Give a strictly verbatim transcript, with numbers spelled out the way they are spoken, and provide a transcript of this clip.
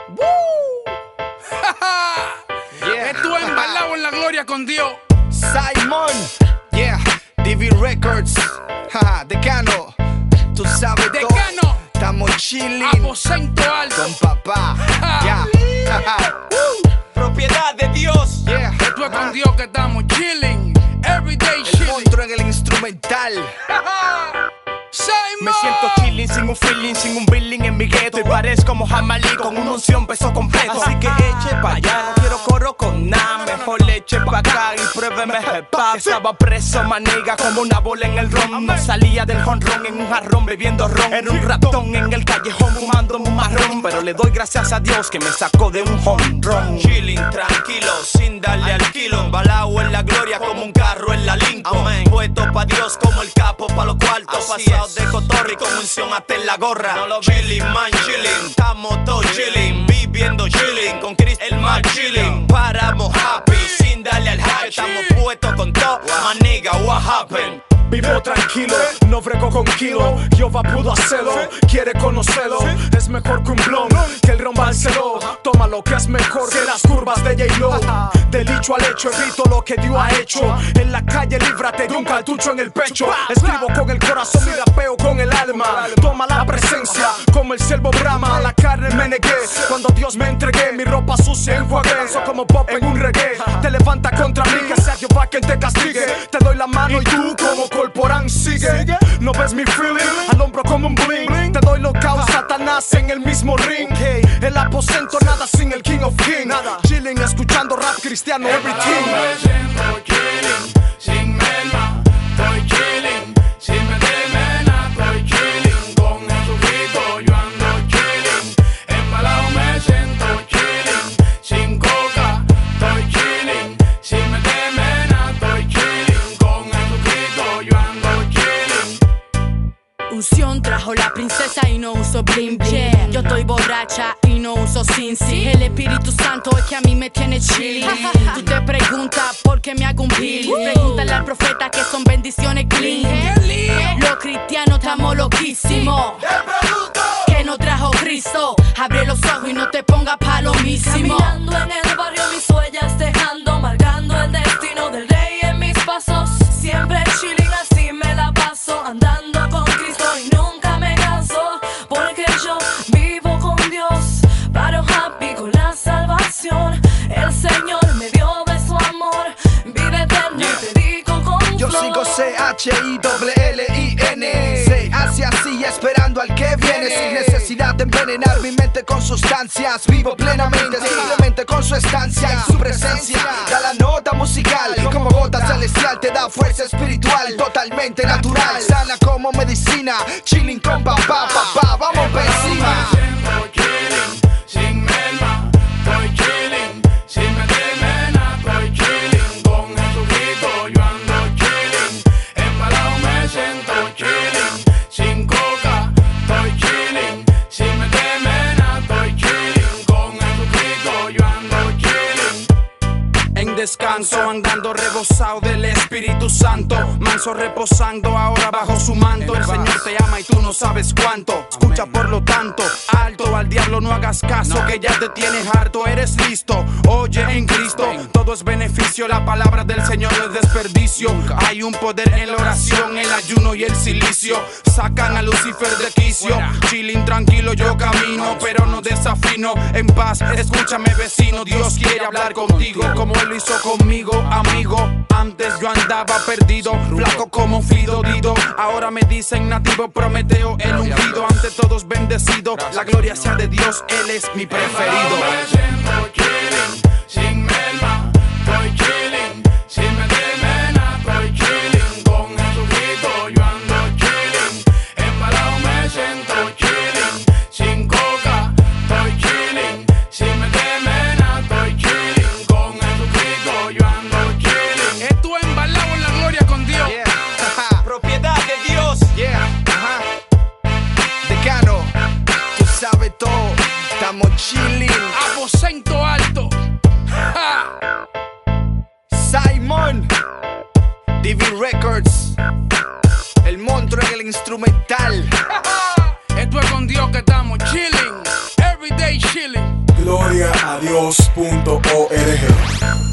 Yeah. Estuve embalado en la gloria con Dios. Simon, yeah, D V Records, haha, Decano, tú sabes todo. Decano, estamos chilling, aposento alto con papá, ya, yeah. Propiedad de Dios, yeah. Estuve con Dios que estamos chilling, everyday chilling. El monstruo en el instrumental. Me siento chilling, sin un feeling, sin un billing en mi gueto. Y parezco Muhammad Ali con una unción peso completo. Así que eche pa' allá, no quiero coro con nada. Mejor le eche pa' acá y pruébeme el pap. Estaba preso, maniga, como una bola en el ron. No salía del jonrón en un jarrón bebiendo ron. Era un ratón en el callejón fumando un marrón. Pero le doy gracias a Dios que me sacó de un jonrón. Chilling, tranquilo, sin darle al kilo. Embalado en la gloria como un carro en la Lincoln. Puesto pa' Dios como el capo pa' los cuartos. Pasado de cotorri con unción hasta en la gorra. No lo chilling, man, chilling. Estamos todos chilling, viviendo chilling. Con Chris el más chilling. Paramos happy, sin darle al hype. Estamos puestos con todo, maniga, what happened? Vivo tranquilo, no frego con kilo. Jehová pudo hacerlo, quiere conocerlo. Es mejor que un blon, que el ron Barceló. Toma lo que es mejor que las curvas de J-Lo. Del dicho al hecho, evito lo que Dios ha hecho. En la calle líbrate de un cartucho en el pecho. Escribo con el corazón y rapeo con el alma. Toma la presencia, como el ciervo brama. La carne me negué, cuando Dios me entregué. Mi ropa sucia enjuagué, soy como pop en un reggae. Te levanta contra mí, que sea Jehová quien te castigue. Te doy la mano y tú como Corporán sigue. No ves mi feeling, al hombro como un bling. Te doy lo caos, Satanás en el mismo ring. El aposento, nada sin el King of King. Chilling, escuchando rap cristiano, everything. Estoy chilling, sin merma, estoy chilling, sin meterme nada, estoy chilling. Con Jesucristo yo ando chilling. Embalado me siento chilling, sin coca, estoy chilling, sin meterme nada, estoy chilling. Con Jesucristo yo ando chilling. Unción trajo la princesa y no uso bling bling. Yo estoy borracha y no uso cincy. El Espíritu Santo es que a mí me tiene chilling. Tú te preguntas por qué me hago un peeling. Pregúntale al profeta que son bendiciones clean. Los cristianos estamos loquísimos. Que no trajo Cristo. Abre los ojos y no te pongas palomísimo. Caminando en el barrio mis huellas dejando, marcando el destino del rey en mis pasos. Siempre chilling, así me la paso, andando con Cristo y nunca me canso. Porque yo vivo con Dios, paro happy con la salvación. El Señor me dio de su amor, vida eterna te digo con Yo flor. sigo C H I L L I N. Se hace así esperando al que viene. Sin necesidad de envenenar mi mente con sustancias. Vivo plenamente, simplemente con su estancia. En su presencia da la nota musical. Como gota celestial te da fuerza espiritual. Totalmente natural, sana como medicina. Chilling con papá, papá, vamos por encima. Estoy chilling, sin merma, estoy chilling, sin meterme nada, estoy chilling. Con Jesucristo yo ando chilling. Embalado me siento chilling, sin coca, estoy chilling, sin meterme nada, estoy chilling. Con Jesucristo yo ando chilling. En descanso, andando rebosado del Espíritu Santo. Manso reposando ahora bajo su manto. El Señor te ama y tú no sabes cuánto. Escucha por lo tanto, alto al diablo no hagas caso, que ya te tienes harto, eres listo. Oye en Cristo, todo es beneficio. La palabra del Señor no es desperdicio. Hay un poder en la oración, el ayuno y el silicio. Sacan a Lucifer de quicio. Chilling tranquilo yo camino, pero no desafino. En paz, escúchame vecino. Dios quiere hablar contigo como Él lo hizo conmigo, amigo. Antes yo andaba perdido, flaco como Fido Dido. Ahora me dicen nativo Prometeo, el ungido. Ante todos bendecido, la gloria sea de Dios, Él es mi preferido. Me siento chilling, sin merma, estoy chilling, sin meterme nada, estoy chilling. Con Jesucristo yo ando chilling. Embalado me siento chilling, sin coca, estoy chilling, sin meterme nada, estoy chilling. Con Jesucristo yo ando chilling. Estuve embalado en la gloria con Dios. Yeah. Propiedad de Dios. Yeah, ajá. Decano, tú sabes todo, estamos chilling. Aposento alto. Ja. Simon, D V Records, el monstruo en el instrumental. Esto es con Dios que estamos chilling, everyday chilling. adios punto org.